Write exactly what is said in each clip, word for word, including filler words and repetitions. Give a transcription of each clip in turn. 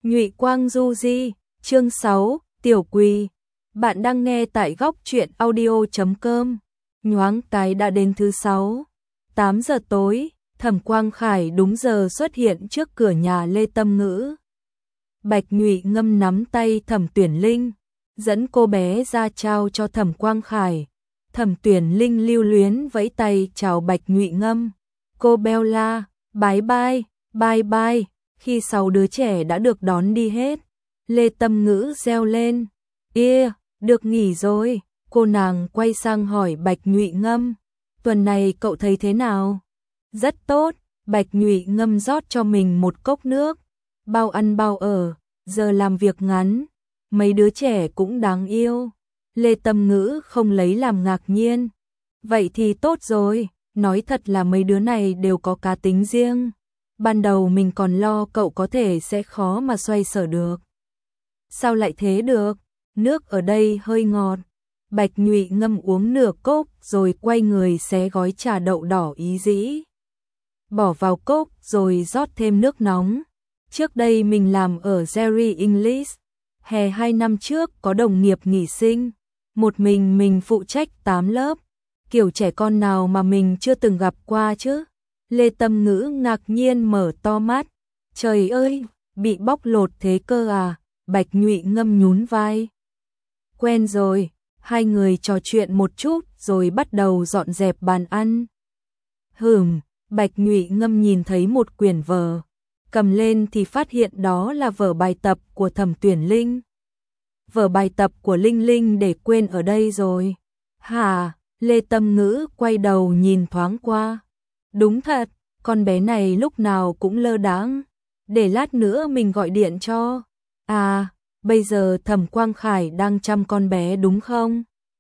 Nhụy Quang Du Di, chương sáu, Tiểu Quỳ. Bạn đang nghe tại góc truyện audio chấm com. Nhoáng cái đã đến thứ sáu. tám giờ tối, Thẩm Quang Khải đúng giờ xuất hiện trước cửa nhà Lê Tâm Ngữ. Bạch Nhụy Ngâm nắm tay Thẩm Tuyển Linh, dẫn cô bé ra trao cho Thẩm Quang Khải. Thẩm Tuyển Linh lưu luyến vẫy tay chào Bạch Nhụy Ngâm. Cô Bella, bye bye, bye bye. Khi sáu đứa trẻ đã được đón đi hết, Lê Tâm Ngữ reo lên. Ia, được nghỉ rồi. Cô nàng quay sang hỏi Bạch Nhụy Ngâm. Tuần này cậu thấy thế nào? Rất tốt. Bạch Nhụy Ngâm rót cho mình một cốc nước. Bao ăn bao ở, giờ làm việc ngắn. Mấy đứa trẻ cũng đáng yêu. Lê Tâm Ngữ không lấy làm ngạc nhiên. Vậy thì tốt rồi. Nói thật là mấy đứa này đều có cá tính riêng. Ban đầu mình còn lo cậu có thể sẽ khó mà xoay sở được. Sao lại thế được? Nước ở đây hơi ngọt. Bạch Nhụy Ngâm uống nửa cốc rồi quay người xé gói trà đậu đỏ ý dĩ. Bỏ vào cốc rồi rót thêm nước nóng. Trước đây mình làm ở Jerry English. Hè hai năm trước có đồng nghiệp nghỉ sinh. Một mình mình phụ trách tám lớp. Kiểu trẻ con nào mà mình chưa từng gặp qua chứ? Lê Tâm Ngữ ngạc nhiên mở to mắt. Trời ơi, bị bóc lột thế cơ à? Bạch Nhụy Ngâm nhún vai. Quen rồi, hai người trò chuyện một chút rồi bắt đầu dọn dẹp bàn ăn. Hừm, Bạch Nhụy Ngâm nhìn thấy một quyển vở. Cầm lên thì phát hiện đó là vở bài tập của Thẩm Tuyển Linh. Vở bài tập của Linh Linh để quên ở đây rồi. Hả? Lê Tâm Ngữ quay đầu nhìn thoáng qua. Đúng thật, con bé này lúc nào cũng lơ đãng. Để lát nữa mình gọi điện cho. À, bây giờ Thẩm Quang Khải đang chăm con bé đúng không?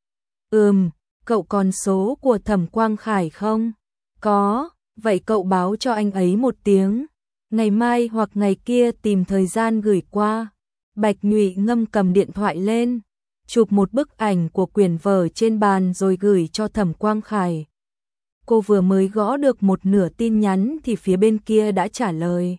Ừm, cậu còn số của Thẩm Quang Khải không? Có, vậy cậu báo cho anh ấy một tiếng. Ngày mai hoặc ngày kia tìm thời gian gửi qua. Bạch Nhụy Ngâm cầm điện thoại lên, chụp một bức ảnh của quyển vở trên bàn rồi gửi cho Thẩm Quang Khải. Cô vừa mới gõ được một nửa tin nhắn thì phía bên kia đã trả lời.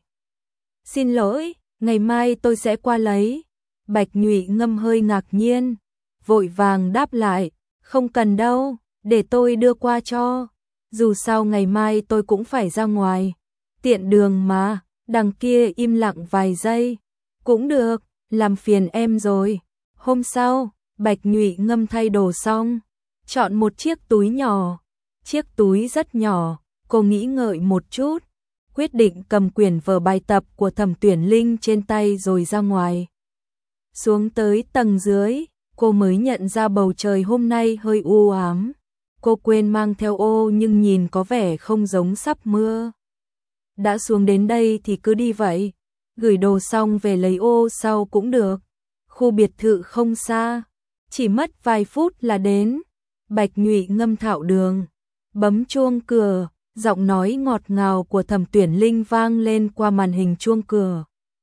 Xin lỗi, ngày mai tôi sẽ qua lấy. Bạch Nhụy Ngâm hơi ngạc nhiên, vội vàng đáp lại, không cần đâu, để tôi đưa qua cho. Dù sao ngày mai tôi cũng phải ra ngoài. Tiện đường mà. Đằng kia im lặng vài giây. Cũng được, làm phiền em rồi. Hôm sau, Bạch Nhụy Ngâm thay đồ xong, chọn một chiếc túi nhỏ. Chiếc túi rất nhỏ, cô nghĩ ngợi một chút, quyết định cầm quyển vở bài tập của Thẩm Tuyển Linh trên tay rồi ra ngoài. Xuống tới tầng dưới, cô mới nhận ra bầu trời hôm nay hơi u ám. Cô quên mang theo ô nhưng nhìn có vẻ không giống sắp mưa. Đã xuống đến đây thì cứ đi vậy. Gửi đồ xong về lấy ô sau cũng được. Khu biệt thự không xa, chỉ mất vài phút là đến. Bạch Nhụy Ngâm thạo đường, bấm chuông cửa, giọng nói ngọt ngào của Thẩm Tuyển Linh vang lên qua màn hình chuông cửa.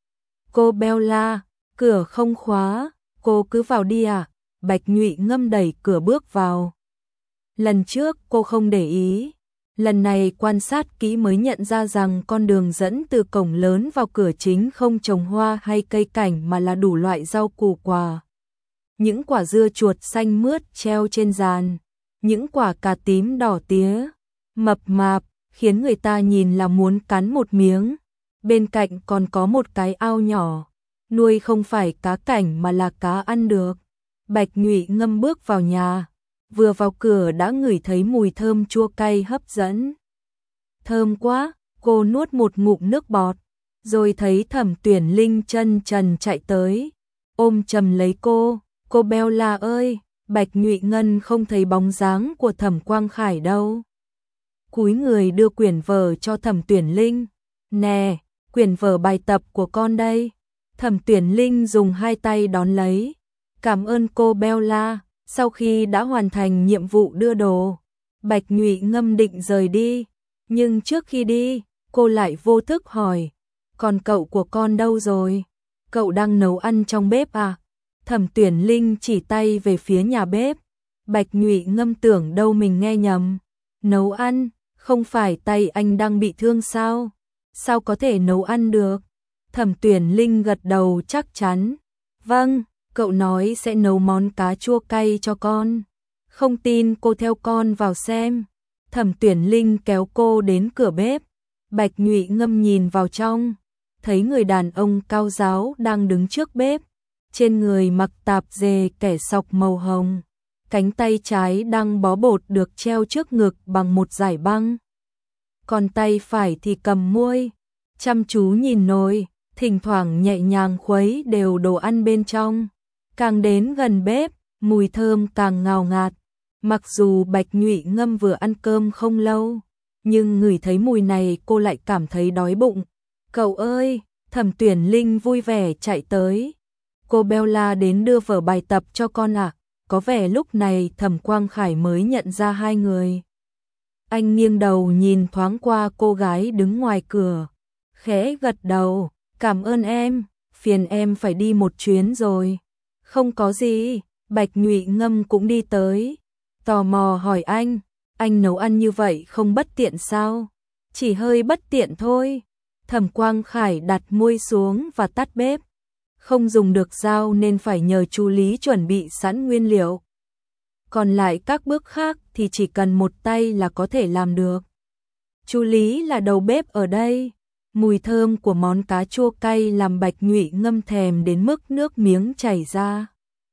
Cô Bella, cửa không khóa, cô cứ vào đi à? Bạch Nhụy Ngâm đẩy cửa bước vào. Lần trước cô không để ý, lần này quan sát kỹ mới nhận ra rằng con đường dẫn từ cổng lớn vào cửa chính không trồng hoa hay cây cảnh mà là đủ loại rau củ quả. Những quả dưa chuột xanh mướt treo trên giàn, những quả cà tím đỏ tía, mập mạp, khiến người ta nhìn là muốn cắn một miếng. Bên cạnh còn có một cái ao nhỏ, nuôi không phải cá cảnh mà là cá ăn được. Bạch Nhụy Ngâm bước vào nhà, vừa vào cửa đã ngửi thấy mùi thơm chua cay hấp dẫn. Thơm quá, cô nuốt một ngụm nước bọt, rồi thấy Thẩm Tuyển Linh chân trần chạy tới, ôm chầm lấy cô. Cô Bella ơi, Bạch Nhụy Ngân không thấy bóng dáng của Thẩm Quang Khải đâu. Cúi người đưa quyển vở cho Thẩm Tuyển Linh. Nè, quyển vở bài tập của con đây. Thẩm Tuyển Linh dùng hai tay đón lấy. Cảm ơn cô Bella. Sau khi đã hoàn thành nhiệm vụ đưa đồ, Bạch Nhụy Ngâm định rời đi. Nhưng trước khi đi, cô lại vô thức hỏi. Còn cậu của con đâu rồi? Cậu đang nấu ăn trong bếp à? Thẩm Tuyển Linh chỉ tay về phía nhà bếp. Bạch Nhụy Ngâm tưởng đâu mình nghe nhầm. Nấu ăn? Không phải tay anh đang bị thương sao? Sao có thể nấu ăn được? Thẩm Tuyển Linh gật đầu chắc chắn. Vâng, cậu nói sẽ nấu món cá chua cay cho con. Không tin cô theo con vào xem. Thẩm Tuyển Linh kéo cô đến cửa bếp. Bạch Nhụy Ngâm nhìn vào trong, thấy người đàn ông cao ráo đang đứng trước bếp. Trên người mặc tạp dề kẻ sọc màu hồng. Cánh tay trái đang bó bột được treo trước ngực bằng một dải băng. Còn tay phải thì cầm muôi, chăm chú nhìn nồi, thỉnh thoảng nhẹ nhàng khuấy đều đồ ăn bên trong. Càng đến gần bếp, mùi thơm càng ngào ngạt. Mặc dù Bạch Nhụy Ngâm vừa ăn cơm không lâu, nhưng ngửi thấy mùi này cô lại cảm thấy đói bụng. Cậu ơi, Thẩm Tuyển Linh vui vẻ chạy tới. Cô Bella đến đưa vở bài tập cho con ạ. À? Có vẻ lúc này Thẩm Quang Khải mới nhận ra hai người. Anh nghiêng đầu nhìn thoáng qua cô gái đứng ngoài cửa, khẽ gật đầu, cảm ơn em, phiền em phải đi một chuyến rồi. Không có gì, Bạch Nhụy Ngâm cũng đi tới, tò mò hỏi anh, anh nấu ăn như vậy không bất tiện sao? Chỉ hơi bất tiện thôi. Thẩm Quang Khải đặt muôi xuống và tắt bếp. Không dùng được dao nên phải nhờ chú Lý chuẩn bị sẵn nguyên liệu. Còn lại các bước khác thì chỉ cần một tay là có thể làm được. Chú Lý là đầu bếp ở đây. Mùi thơm của món cá chua cay làm Bạch Nhụy Ngâm thèm đến mức nước miếng chảy ra.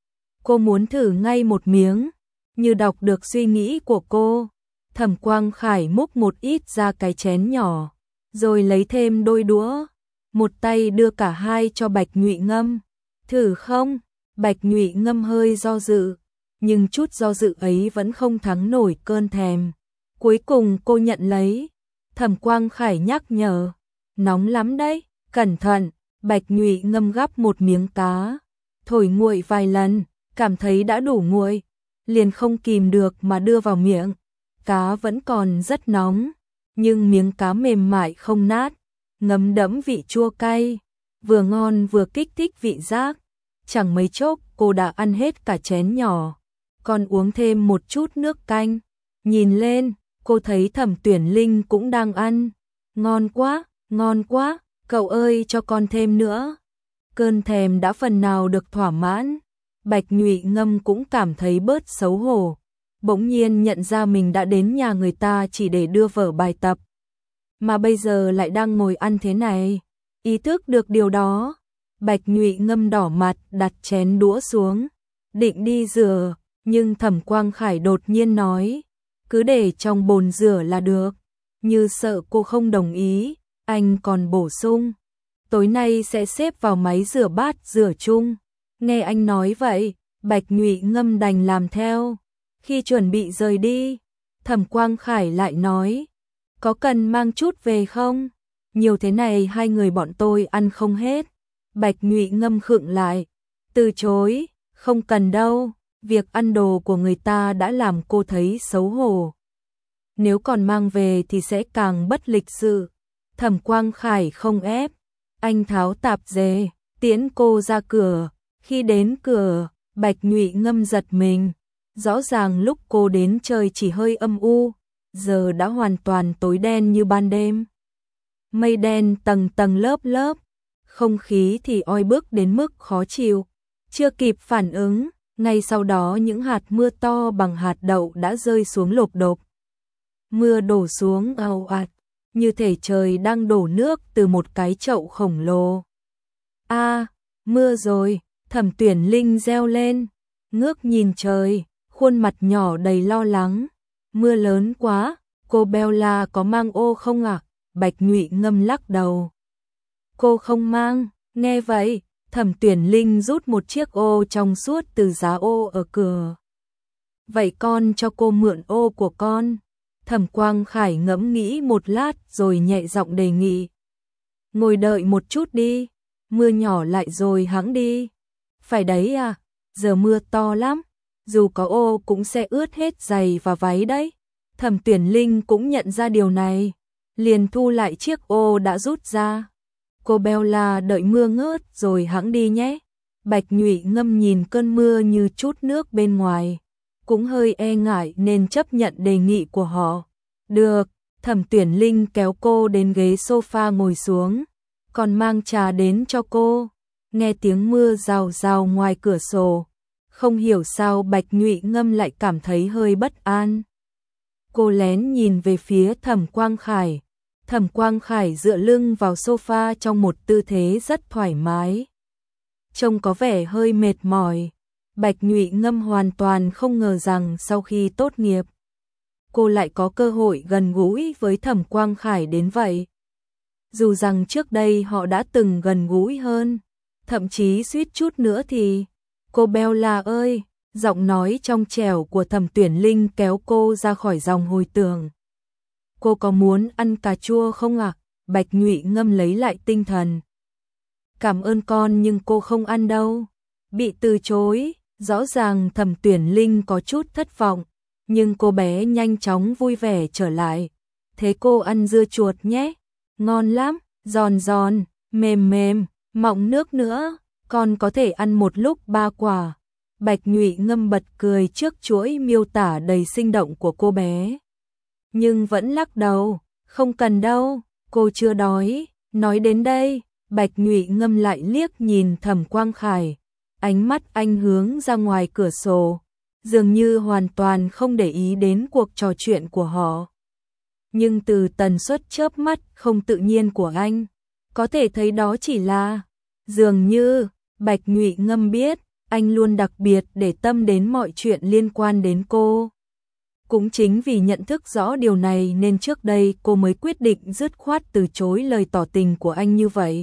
Cô muốn thử ngay một miếng, như đọc được suy nghĩ của cô. Thẩm Quang Khải múc một ít ra cái chén nhỏ, rồi lấy thêm đôi đũa. Một tay đưa cả hai cho Bạch Nhụy Ngâm. Thử không? Bạch Nhụy Ngâm hơi do dự, nhưng chút do dự ấy vẫn không thắng nổi cơn thèm. Cuối cùng cô nhận lấy. Thẩm Quang Khải nhắc nhở, nóng lắm đấy, cẩn thận. Bạch Nhụy Ngâm gắp một miếng cá, thổi nguội vài lần, cảm thấy đã đủ nguội, liền không kìm được mà đưa vào miệng. Cá vẫn còn rất nóng, nhưng miếng cá mềm mại không nát, ngấm đẫm vị chua cay, vừa ngon vừa kích thích vị giác. Chẳng mấy chốc cô đã ăn hết cả chén nhỏ, còn uống thêm một chút nước canh. Nhìn lên, cô thấy Thẩm Tuyển Linh cũng đang ăn. Ngon quá, ngon quá, cậu ơi cho con thêm nữa. Cơn thèm đã phần nào được thỏa mãn. Bạch Nhụy Ngâm cũng cảm thấy bớt xấu hổ. Bỗng nhiên nhận ra mình đã đến nhà người ta chỉ để đưa vở bài tập, mà bây giờ lại đang ngồi ăn thế này. Ý thức được điều đó, Bạch Nhụy Ngâm đỏ mặt đặt chén đũa xuống, định đi rửa, nhưng Thẩm Quang Khải đột nhiên nói, cứ để trong bồn rửa là được. Như sợ cô không đồng ý, anh còn bổ sung, tối nay sẽ xếp vào máy rửa bát rửa chung. Nghe anh nói vậy, Bạch Nhụy Ngâm đành làm theo. Khi chuẩn bị rời đi, Thẩm Quang Khải lại nói, có cần mang chút về không? Nhiều thế này hai người bọn tôi ăn không hết. Bạch Nhụy Ngâm khựng lại, từ chối, không cần đâu, việc ăn đồ của người ta đã làm cô thấy xấu hổ. Nếu còn mang về thì sẽ càng bất lịch sự. Thẩm Quang Khải không ép, anh tháo tạp dề, tiễn cô ra cửa. Khi đến cửa, Bạch Nhụy Ngâm giật mình. Rõ ràng lúc cô đến trời chỉ hơi âm u, giờ đã hoàn toàn tối đen như ban đêm. Mây đen tầng tầng lớp lớp, không khí thì oi bức đến mức khó chịu. Chưa kịp phản ứng, ngay sau đó những hạt mưa to bằng hạt đậu đã rơi xuống lộp độp. Mưa đổ xuống ào ạt, như thể trời đang đổ nước từ một cái chậu khổng lồ. A, à, mưa rồi, Thẩm Tuyển Linh reo lên, ngước nhìn trời, khuôn mặt nhỏ đầy lo lắng. Mưa lớn quá, cô Bella có mang ô không ạ? À? Bạch Nhụy Ngâm lắc đầu. Cô không mang. Nghe vậy, Thẩm Tuyển Linh rút một chiếc ô trong suốt từ giá ô ở cửa. Vậy con cho cô mượn ô của con. Thẩm Quang Khải ngẫm nghĩ một lát rồi nhẹ giọng đề nghị. Ngồi đợi một chút đi, mưa nhỏ lại rồi hẵng đi. Phải đấy à, giờ mưa to lắm, dù có ô cũng sẽ ướt hết giày và váy đấy. Thẩm Tuyển Linh cũng nhận ra điều này, liền thu lại chiếc ô đã rút ra. Cô Bella đợi mưa ngớt rồi hẵng đi nhé. Bạch Nhụy Ngâm nhìn cơn mưa như chút nước bên ngoài, cũng hơi e ngại nên chấp nhận đề nghị của họ. Được, Thẩm Tuyển Linh kéo cô đến ghế sofa ngồi xuống. còn mang trà đến cho cô. Nghe tiếng mưa rào rào ngoài cửa sổ, không hiểu sao Bạch Nhụy Ngâm lại cảm thấy hơi bất an. Cô lén nhìn về phía Thẩm Quang Khải. Thẩm Quang Khải dựa lưng vào sofa trong một tư thế rất thoải mái, trông có vẻ hơi mệt mỏi. Bạch Nhụy Ngâm hoàn toàn không ngờ rằng sau khi tốt nghiệp, cô lại có cơ hội gần gũi với Thẩm Quang Khải đến vậy. Dù rằng trước đây họ đã từng gần gũi hơn, thậm chí suýt chút nữa thì... Cô Bella ơi, giọng nói trong trẻo của Thẩm Tuyển Linh kéo cô ra khỏi dòng hồi tưởng. Cô có muốn ăn cà chua không ạ? Bạch Nhụy Ngâm lấy lại tinh thần. Cảm ơn con nhưng cô không ăn đâu. Bị từ chối, rõ ràng Thẩm Tuyển Linh có chút thất vọng, nhưng cô bé nhanh chóng vui vẻ trở lại. Thế cô ăn dưa chuột nhé, ngon lắm, giòn giòn, mềm mềm, mọng nước nữa, con có thể ăn một lúc ba quả. Bạch Nhụy Ngâm bật cười trước chuỗi miêu tả đầy sinh động của cô bé, nhưng vẫn lắc đầu, không cần đâu, cô chưa đói. Nói đến đây, Bạch Nhụy Ngâm lại liếc nhìn Thẩm Quang Khải, ánh mắt anh hướng ra ngoài cửa sổ, dường như hoàn toàn không để ý đến cuộc trò chuyện của họ. Nhưng từ tần suất chớp mắt không tự nhiên của anh, có thể thấy đó chỉ là, dường như Bạch Nhụy Ngâm biết, anh luôn đặc biệt để tâm đến mọi chuyện liên quan đến cô. Cũng chính vì nhận thức rõ điều này nên trước đây cô mới quyết định dứt khoát từ chối lời tỏ tình của anh như vậy.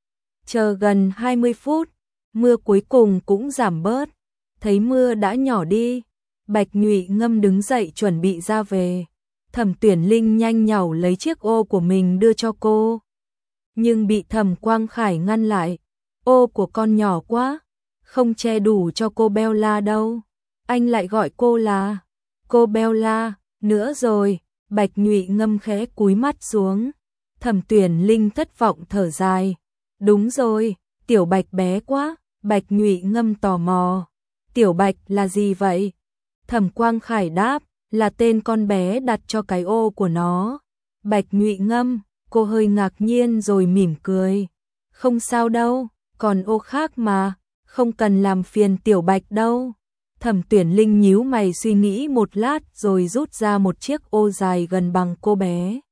Chờ gần hai mươi phút, mưa cuối cùng cũng giảm bớt. Thấy mưa đã nhỏ đi, Bạch Nhụy Ngâm đứng dậy chuẩn bị ra về. Thẩm Tuyển Linh nhanh nhảu lấy chiếc ô của mình đưa cho cô, nhưng bị Thẩm Quang Khải ngăn lại. Ô của con nhỏ quá, không che đủ cho cô Bella đâu. Anh lại gọi cô là cô Bella nữa rồi. Bạch Nhụy Ngâm khẽ cúi mắt xuống. Thẩm Tuyển Linh thất vọng thở dài. Đúng rồi, Tiểu Bạch bé quá. Bạch Nhụy Ngâm tò mò. Tiểu Bạch là gì vậy? Thẩm Quang Khải đáp, là tên con bé đặt cho cái ô của nó. Bạch Nhụy Ngâm, cô hơi ngạc nhiên rồi mỉm cười. Không sao đâu, còn ô khác mà, không cần làm phiền Tiểu Bạch đâu. Thẩm Tuyển Linh nhíu mày suy nghĩ một lát rồi rút ra một chiếc ô dài gần bằng cô bé.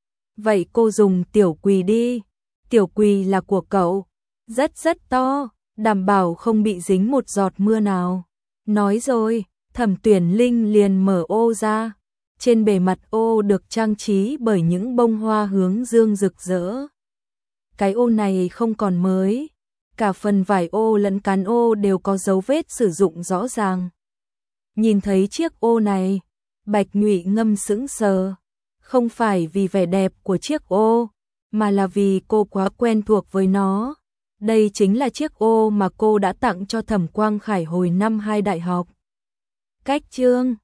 Vậy cô dùng Tiểu Quỳ đi. Tiểu Quỳ là của cậu, rất rất to, đảm bảo không bị dính một giọt mưa nào. Nói rồi, Thẩm Tuyển Linh liền mở ô ra. Trên bề mặt ô được trang trí bởi những bông hoa hướng dương rực rỡ. Cái ô này không còn mới, cả phần vải ô lẫn cán ô đều có dấu vết sử dụng rõ ràng. Nhìn thấy chiếc ô này, Bạch Nhụy Ngâm sững sờ, không phải vì vẻ đẹp của chiếc ô, mà là vì cô quá quen thuộc với nó. Đây chính là chiếc ô mà cô đã tặng cho Thẩm Quang Khải hồi năm hai đại học. Cách chương